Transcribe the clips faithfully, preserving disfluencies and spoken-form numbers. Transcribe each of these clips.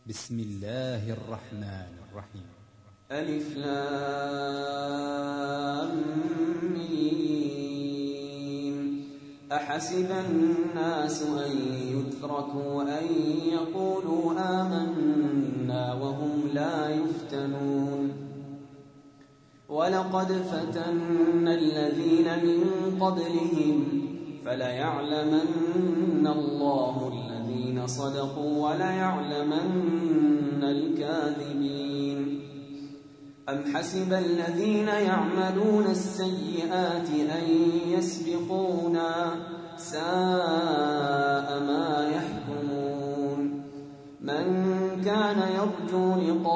بسم الله الرحمن الرحيم. ألف لام ميم. أحسب الناس أن يتركوا أن يقولوا آمنا وهم لا يفتنون. ولقد فتنا الذين من قبلهم فليعلمن الله الذين صدقوا وليعلمن الكاذبين. أم حسب الذين يعملون السيئات أن يسبقونا ساء ما يحكمون. من كان يرجو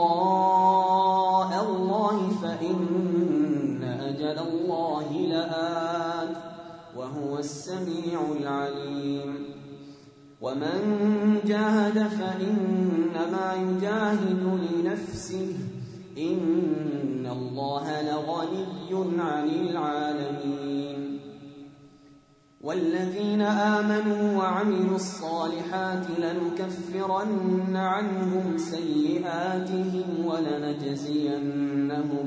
لقاء الله فإن أجل الله لآت وهو السميع العليم. ومن جاهد فإنما يجاهد لنفسه إن الله لغني عن العالمين. والذين آمنوا وعملوا الصالحات لنكفرن عنهم سيئاتهم ولنجزينهم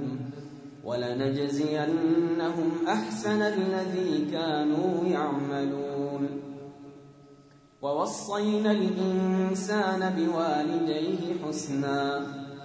ولنجزينهم أحسن الذي كانوا يعملون. ووصينا الإنسان بوالديه حسنا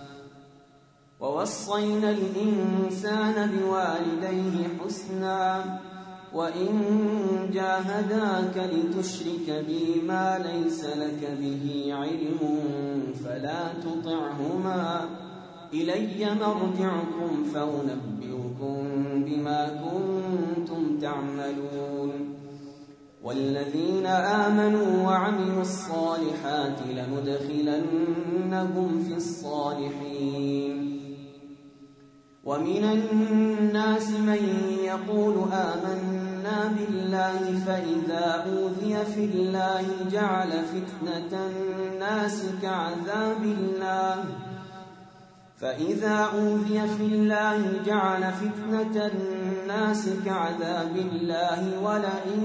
ووصينا الإنسان بوالديه حسنا وإن جاهداك لتشرك بي ما ليس لك به علم فلا تطعهما إلي مرجعكم فأنبئكم بما كنتم تعملون. والذين آمنوا وعملوا الصالحات لندخلنهم في الصالحين. ومن الناس من يقول آمنا بالله فإذا أوذي في الله جعل فتنة الناس كعذاب الله فإذا أوذي في الله جعل فتنة الناس كعذاب الله ولئن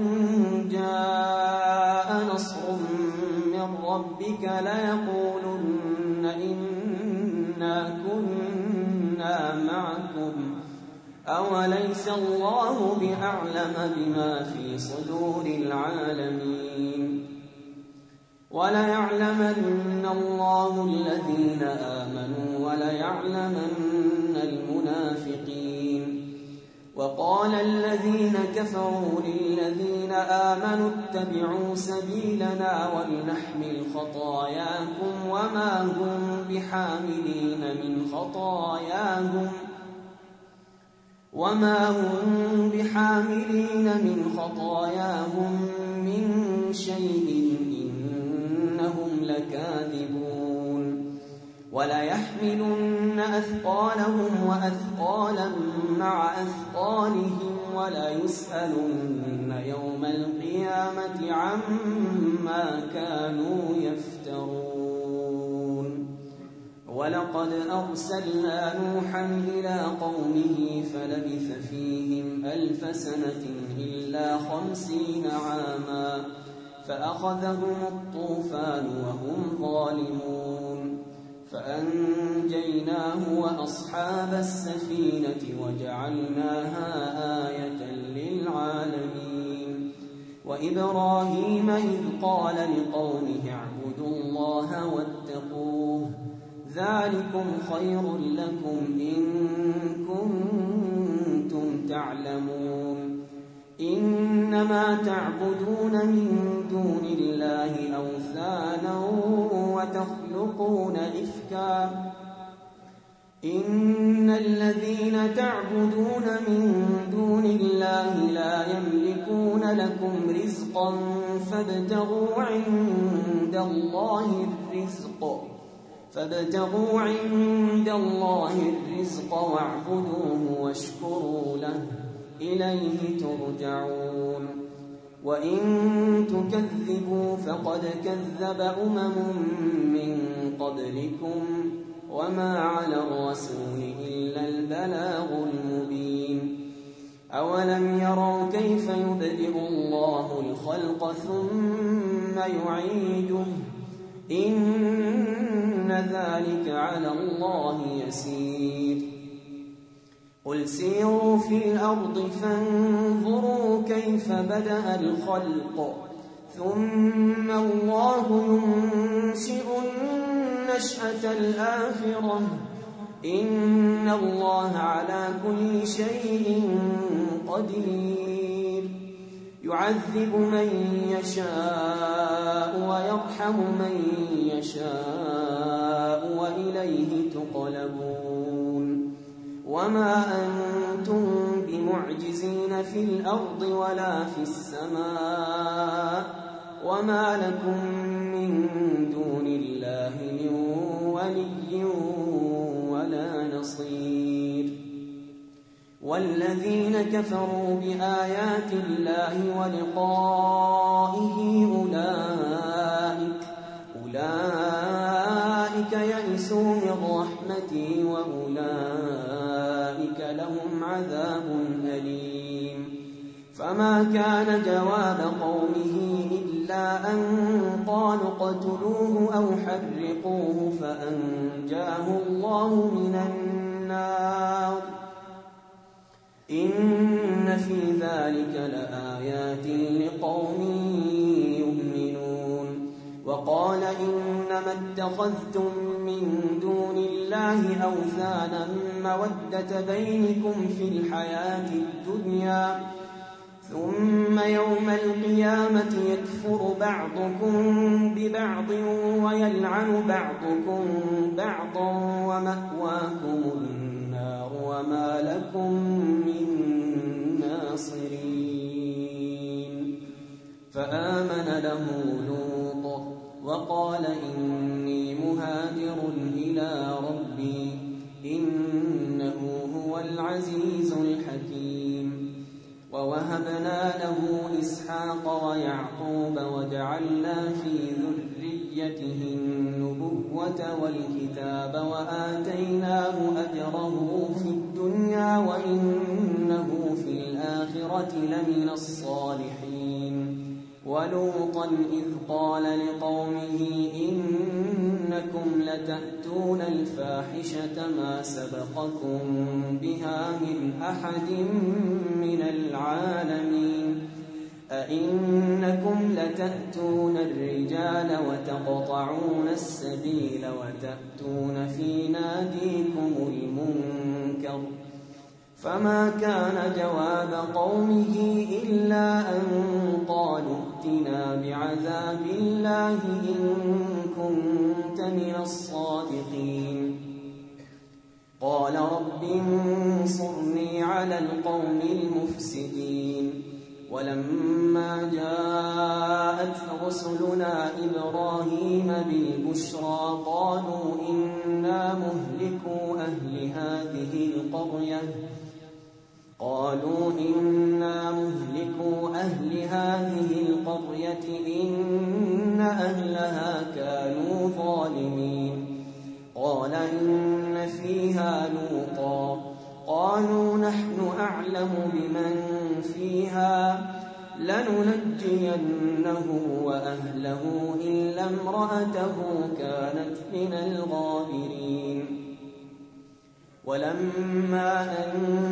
جاء نصر من ربك ليقولن إنا كنا معكم أوليس الله بأعلم بما في صدور العالمين. وليعلمن الله الذين آمنوا وليعلمن المنافقين. وقال الذين كفروا للذين آمنوا اتبعوا سبيلنا ولنحمل خطاياكم وما هم بحاملين من خطاياهم وما هم بحاملين من خطاياهم من شيء إنهم لكاذبون. وليحملن أثقالهم وأثقالا مع أثقالهم وليسألن يوم القيامة عما كانوا يفترون. ولقد أرسلنا نوحا إلى قومه فلبث فيهم ألف سنة إلا خمسين عاما فأخذهم الطوفان وهم ظالمون. فأنجيناه وأصحاب السفينة وجعلناها آية للعالمين. وإبراهيم إذ قال لقومه اعبدوا الله واتقوه ذلكم خير لكم إن كنتم تعلمون. إنما تعبدون من دون الله أوثانا وتخلقون إفكا إن الذين تعبدون من دون الله لا يملكون لكم رزقا فابتغوا عند الله الرزق فابتغوا عند الله الرزق واعبدوه واشكروا له إليه ترجعون. وإن تكذبوا فقد كذب أمم من قبلكم وما على الرسول إلا البلاغ المبين. أولم يروا كيف يبدئ الله الخلق ثم يعيده إن ذلك على الله يسير قل سيروا في الأرض فانظروا كيف بدأ الخلق ثم الله ينشئ النشأة الآخرة إن الله على كل شيء قدير يعذب من يشاء ويرحم من يشاء وإليه تقلبون وما أنتم بمعجزين في الأرض ولا في السماء وما لكم من دون الله من ولي ولا نصير والذين كفروا بآيات الله ولقائه أولئك أولئك يئسوا من رحمتي وأولئك لهم عذاب أليم فما كان جواب قومه إلا أن قالوا اقتلوه أو حرقوه فأنجاه الله من النار إن في ذلك لآيات لقوم يؤمنون وقال إنما اتخذتم من دون الله أوثانا مودة بينكم في الحياة الدنيا ثم يوم القيامة يكفر بعضكم ببعض ويلعن بعضكم بعضا ومأواكم النار وما لكم من ناصرين فآمن له لوط وقال إني مهاجر إلى ربي إنه هو العزيز الحكيم ووهبنا له إسحاق ويعقوب وجعلنا في ذريته النبوة والكتاب وآتيناه أجره في الدنيا وإنه في الآخرة لمن الصالحين ولوطا إذ قال لقومه إنكم لتأتون الفاحشة ما سبقكم بها من أحد من العالمين أئنكم لتأتون الرجال وتقطعون السبيل وتأتون في ناديكم المنكر فما كان جواب قومه إلا أن قالوا ائتنا بعذاب الله إن كنت من الصادقين قال رب انصرني على القوم المفسدين ولما جاءت رسلنا إبراهيم بالبشرى قالوا إنا مهلكو أهل هذه القرية قالوا إنا مهلكو أهل هذه القرية إن أهلها كانوا ظالمين قال إن فيها لوطا قالوا نحن أعلم بمن فيها لننجينه وأهله إلا امرأته كانت من الغابرين ولما أن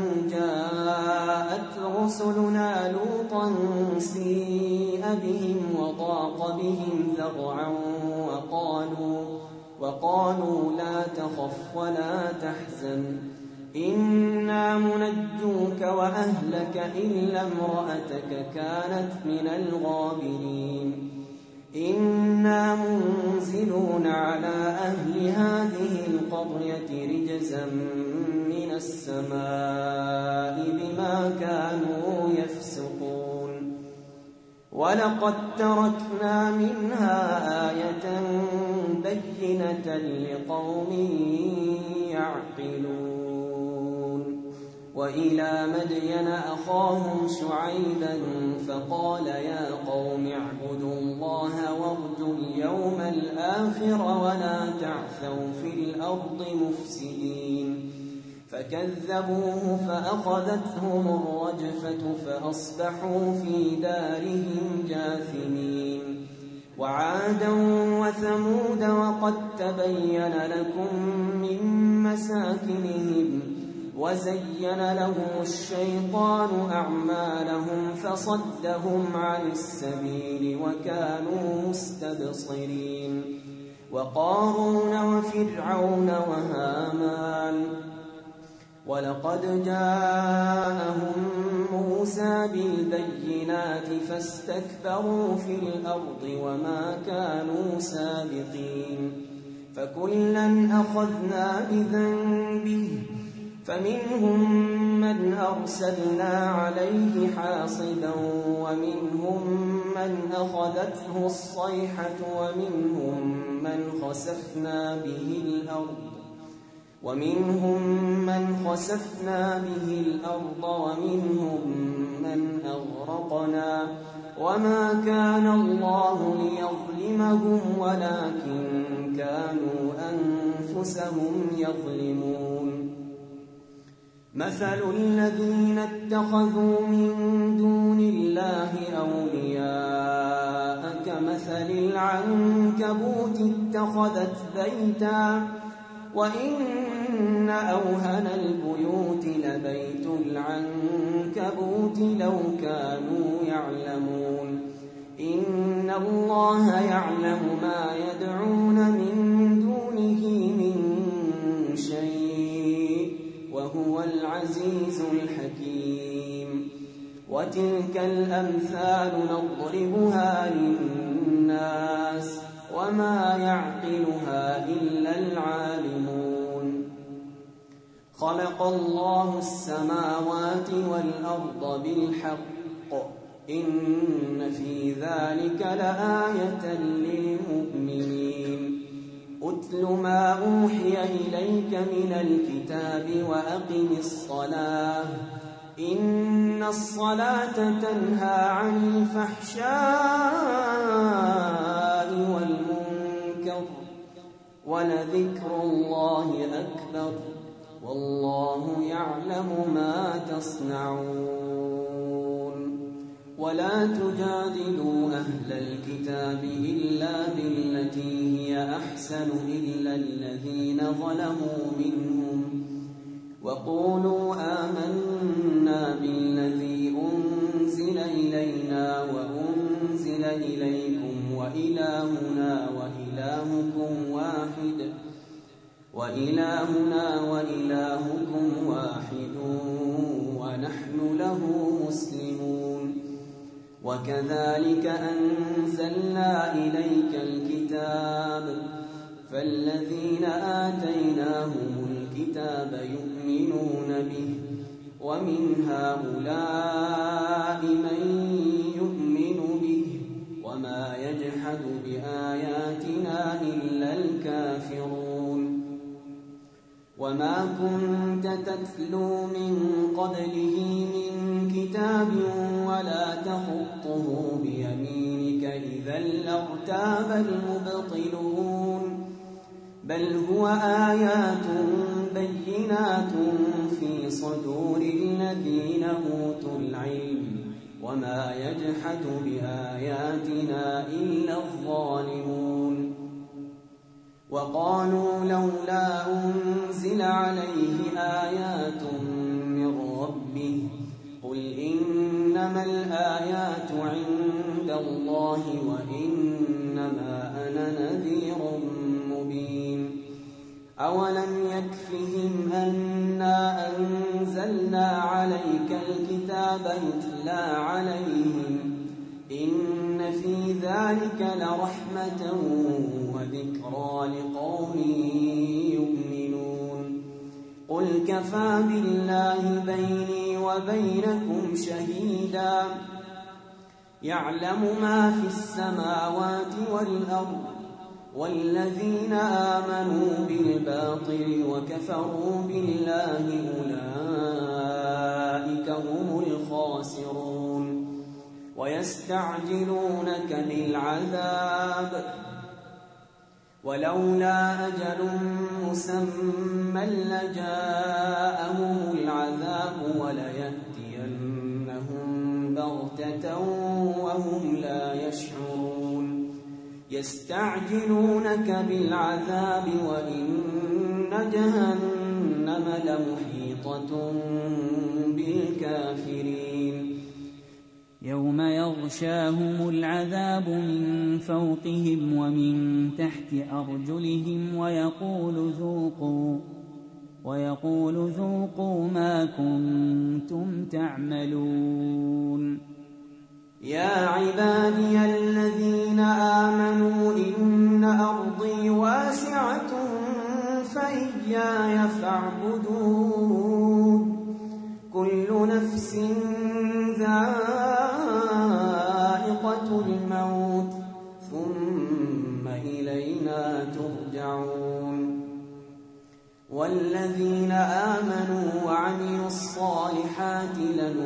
جاءت رسلنا لوطا سيء بهم وضاق بهم ذرعا وقالوا, وقالوا لا تخف ولا تحزن إنا منجوك وأهلك إلا امرأتك كانت من الغابرين إنا منزلون على أهل هذه القرية رجزا من السماء بما كانوا يفسقون ولقد تركنا منها آية بينة لقوم يعقلون وإلى مدين أخاهم شعيبا فقال يا قوم اعبدوا الله وارجوا اليوم الآخر ولا تعثوا في الأرض مفسدين فكذبوه فأخذتهم الرجفة فأصبحوا في دارهم جاثمين وعادا وثمود وقد تبين لكم من مساكنهم وزين لهم الشيطان أعمالهم فصدهم عن السبيل وكانوا مستبصرين وقارون وفرعون وهامان ولقد جاءهم موسى بالبينات فاستكبروا في الأرض وما كانوا سابقين فكلا أخذنا بذنبه فمنهم من أرسلنا عليه حاصبا ومنهم من أخذته الصيحة ومنهم من خسفنا به الأرض ومنهم من خسفنا به الأرض ومنهم من أغرقنا وما كان الله ليظلمهم ولكن كانوا أنفسهم يظلمون مثل الذين اتخذوا من دون الله أولياء كمثل العنكبوت اتخذت بيتا وإن أوهن البيوت لبيت العنكبوت لو كانوا يعلمون إن الله يعلم ما يدعون من دونه من شيء وهو العزيز الحكيم وتلك الأمثال نضربها للناس وما يعقلها إلا العالمون خلق الله السماوات والأرض بالحق إن في ذلك لآية للمؤمنين أتل ما أوحي إليك من الكتاب وأقم الصلاة إن الصلاة تنهى عن الفحشاء والمنكر ولذكر الله أكبر والله يعلم ما تصنعون ولا تجادلوا أهل الكتاب إلا بالتي هي أحسن إلا الذين ظلموا منهم وقولوا آمنا بالذي أنزل إلينا وأنزل إليكم وإلهنا وإلهكم واحد وإلهنا وإلهكم واحد ونحن له مسلمون وكذلك أنزلنا إليك الكتاب فالذين آتيناهم الكتاب يؤمنون به ومن هؤلاء من يؤمن به وما يجحد بآياتنا إلا الكافرون وما كنت تتلو من قبله من كتاب ولا تخطه بيمينك إذا لارتاب المبطلون بل هو آيات بينات في صدور الذين أوتوا العلم وما يجحد بآياتنا إلا الظالمون وقالوا لولا أنزل عليه آيات من ربه قل إنما الآيات عند الله وإنما أنا نذير مبين أولم يكفهم أنا أنزلنا عليك الكتاب يتلى عليهم إن في ذلك لرحمة وذكرى لقوم يؤمنون قل كفى بالله بيني وبينكم شهيدا يعلم ما في السماوات والأرض والذين آمنوا بالباطل وكفروا بالله أولئك هم الخاسرون ويستعجلونك بالعذاب ولولا أجل مسمى لجاءهم العذاب وليأتينهم بغتة وهم لا يشعرون يستعجلونك بالعذاب وإن جهنم لمحيطة بالكافرين يوم يغشاهم العذاب من فوقهم ومن تحت أرجلهم ويقول ذوقوا ويقول ذوقوا ما كنتم تعملون يا عبادي الذين آمنوا إن أرضي واسعة فإياي فاعبدون كل نفس ذائقة الموت ثم إلينا ترجعون والذين آمنوا وعملوا الصالحات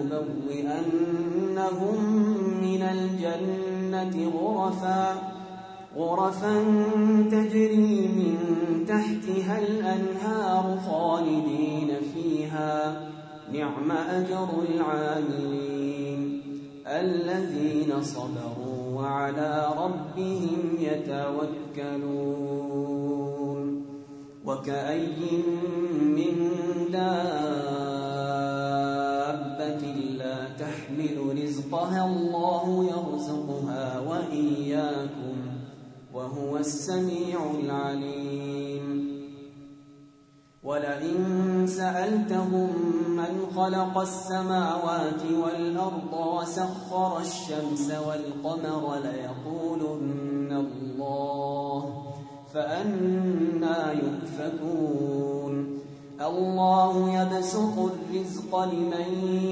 لنبوئنهم من الجنة غرفا غرفا تجري من تحتها الأنهار خالدين فيها نعم أجر العاملين الذين صبروا وعلى ربهم يتوكلون وكأي من دابة لا تحمل رزقها الله يرزقها وإياكم وهو السميع العليم ولئن سألتهم من خلق السماوات والأرض وسخر الشمس والقمر ليقولن الله فأنى يؤفكون الله يبسط الرزق لمن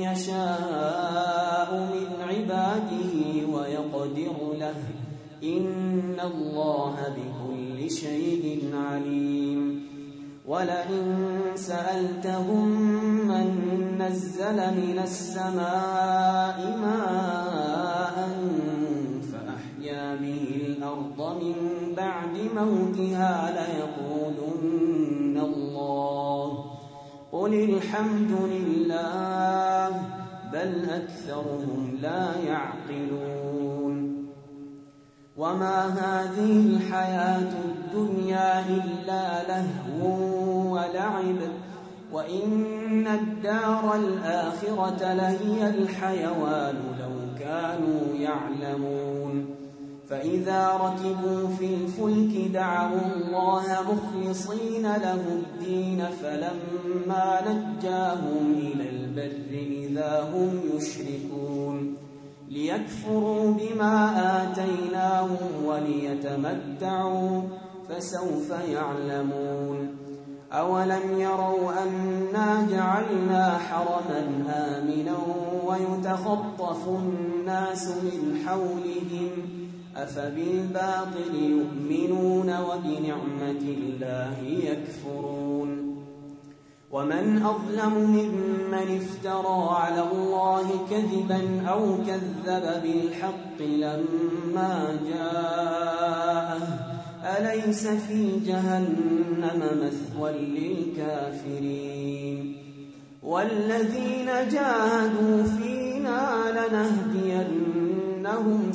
يشاء من عباده ويقدر له إن الله بكل شيء عليم ولئن سألتهم من نزل من السماء ماء فأحيا به الأرض من بعد موتها ليقولن الله قل الحمد لله بل أكثرهم لا يعقلون وما هذه الحياة الدنيا إلا لهو ولعب وإن الدار الآخرة لهي الحيوان لو كانوا يعلمون فإذا ركبوا في الفلك دعوا الله مخلصين له الدين فلما نجاهم إلى البر إذا هم يشركون ليكفروا بما آتيناهم وليتمتعوا فسوف يعلمون أولم يروا أنا جعلنا حرما آمنا ويتخطف الناس من حولهم أفبالباطل يؤمنون وبنعمة الله يكفرون ومن أظلم ممن افترى على الله كذبا أو كذب بالحق لما جاءه أليس في جهنم مثوى للكافرين والذين جاهدوا فينا لنهدينهم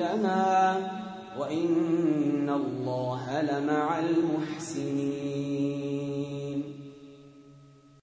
سبلنا وإن الله لمع المحسنين